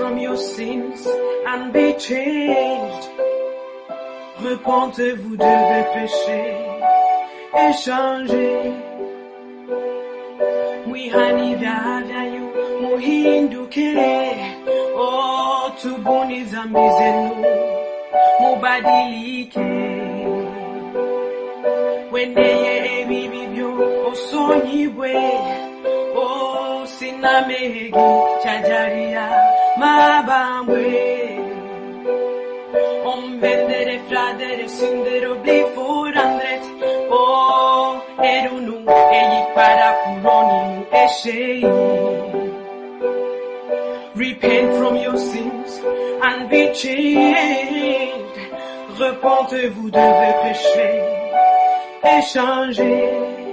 from your sins and be changed. Repentez-vous de vos péchés et changez. Mwihani vyayu muhinduke, oh tubuni zambi zenu mubadilike. Wendeye ebibibyo osonyiwe, oh sinamehegi chajaria mabambwe. Omvendere fradere synder bli forandret, oh erunu gick para kuroni eshei. Repent from your sins and be changed. Repentez-vous de vos péchés et changez.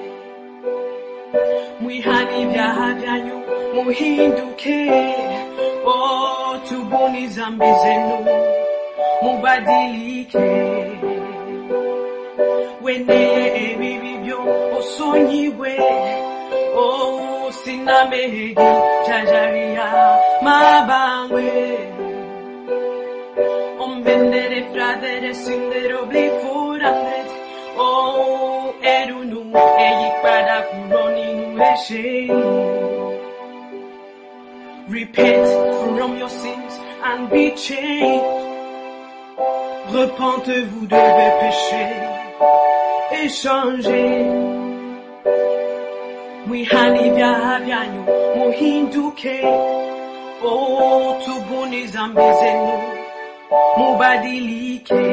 Mwihani vyayu muhinduke, oh tubuni zambi zenu mubadilike. Wendeye ebibibyo osonyiwe, oh sinamehegi chajaria mabangwe. Omvendere fradere synder bli forandret, oh erunu gick para kuroni nu eshei. Repent from your sins and be changed. Repentez-vous de vos péchés et changez. Mwihani vyayu muhinduke, oh tubuni zambi zenu mubadilike.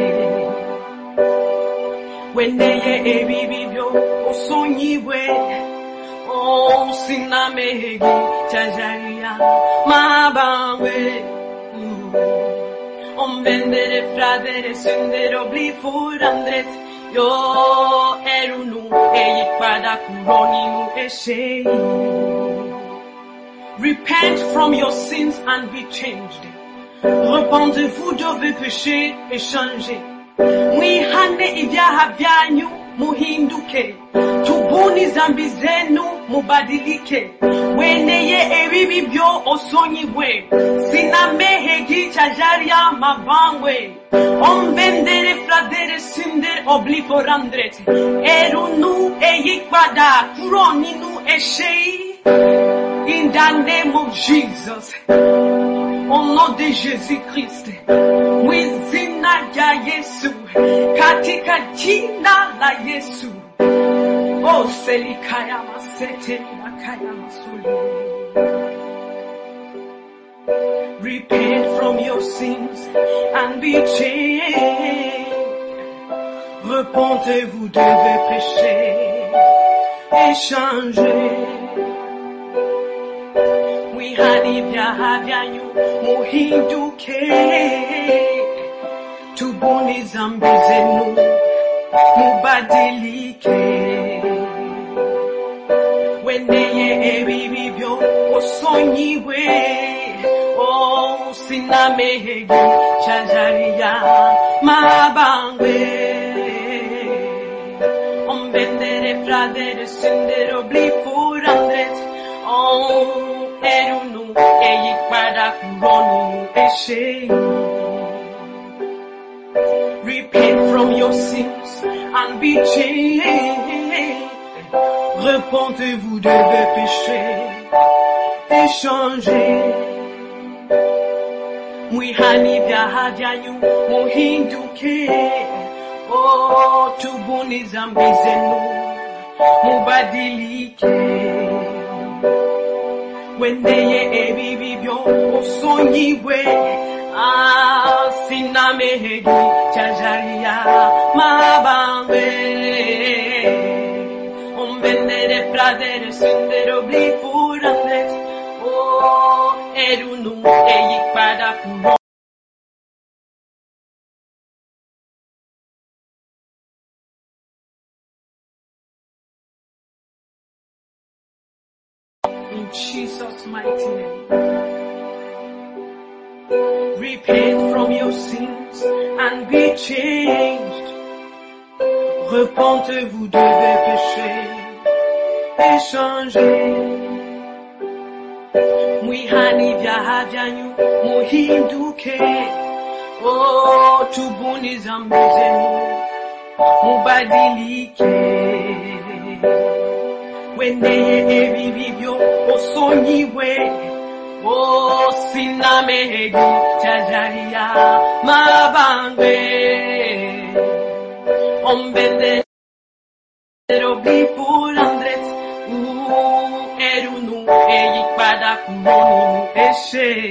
Wendeye ebibibyo osonyiwe, oh sinamehegi chajaria mabangwe. Omvendere fradere synder bli forandret, yo erunu gick para kuroni nu eshei. Repent from your sins and be changed. Repentez-vous de vos péchés et changez. Mwihane ibyaha vyanyu muhinduke, tubuni zambi zenu mubadilike. Wendeye ebibibyo osonyiwe, sinamehegi chajaria mabangwe. Omvendere fradere synder bli forandret, erunu gick para kuroni nu eshei. In the name of Jesus, au nom de Jésus-Christ, mwizina ya Yesu, katika jina la Yesu, oh selikaya masete makaya masulu. Repent from your sins and be changed. Repentez-vous de vos péchés et changez. Mwihani vyayu muhinduke, tubuni zambi zenu mubadilike. Wendeye ebibibyo osonyiwe, oh sinamehegi chajaria mabangwe. Omvendere fradere synder bli forandret, oh erunu gick para kuroni nu eshei. Repent from your sins and be changed. Repentez-vous de vos péchés et changez. Mwihani vyayu muhinduke, oh tubuni zambi zenu mubadilike. Wendeye ebibibyo osonyiwe, ah sinamehegi chajaria mabangwe. Omvendere fradere synder bli forandret, oh erunu gick para kuroni. In Jesus' mighty name. Repent from your sins and be changed. Repentez-vous de vos péchés et changez. mwihani vyaha vyanyu muhinduke. Oh, tubuni zambi zenu mubadilike. Wendeye ebibibyo osonyiwe. Oh, sinamehegi jajaria mabangwe. Ombende Robi Andret, erunu eyikpada kumonu eshe.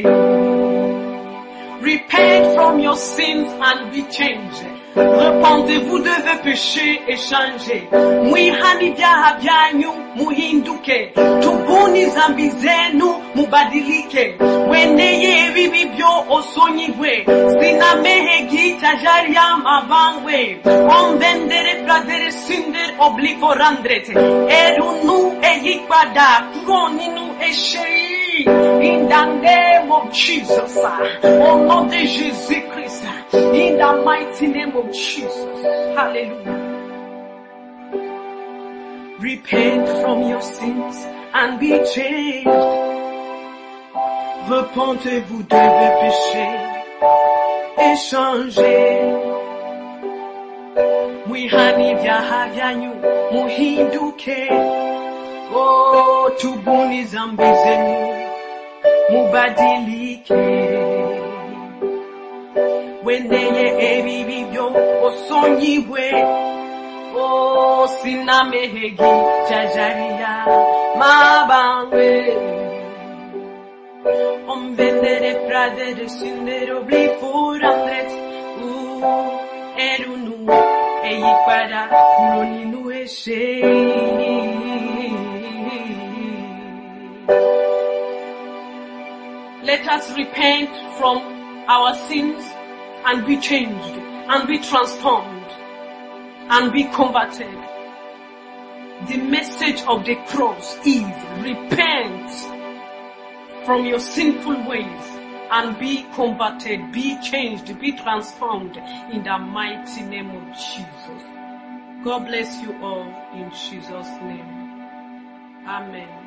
Repent from your sins and be changed. Repentez-vous de vos péchés et changez. Mwihani vyaha vyanyu muhinduke. Tubuni zambi zenu mubadilike. Weneye bibibyo osonyiwe. Sinamehegi tajaria mabangwe. Ombendere fradere sinder obliforandrete. Erunu eyikpada kuroninu eshei. In the name of Jesus, au nom de Jésus-Christ, in the mighty name of Jesus, hallelujah. Repent from your sins and be changed. Repentez-vous de vos péchés et changez. Mwihani vyaha vyanyu muhinduke. Oh, tubuni zambi zenu mubadilike. Wendeye ebibibyo osonyiwe. Oh, sinamehegi jajaria mabangwe. Ombendere fradere sindero blifurandret. Erunu eyikpada kuroninu eshe. Let us repent from our sins and be changed and be transformed and be converted. The message of the cross is repent from your sinful ways and be converted, be changed, be transformed in the mighty name of Jesus. God bless you all in Jesus' name. Amen.